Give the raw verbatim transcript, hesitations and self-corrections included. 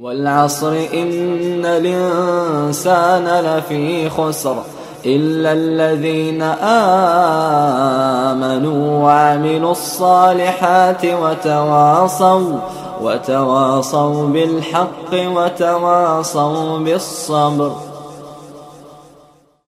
والعصر إن الإنسان لفي خسر إلا الذين آمنوا وعملوا الصالحات وتواصوا وتواصوا بالحق وتواصوا بالصبر.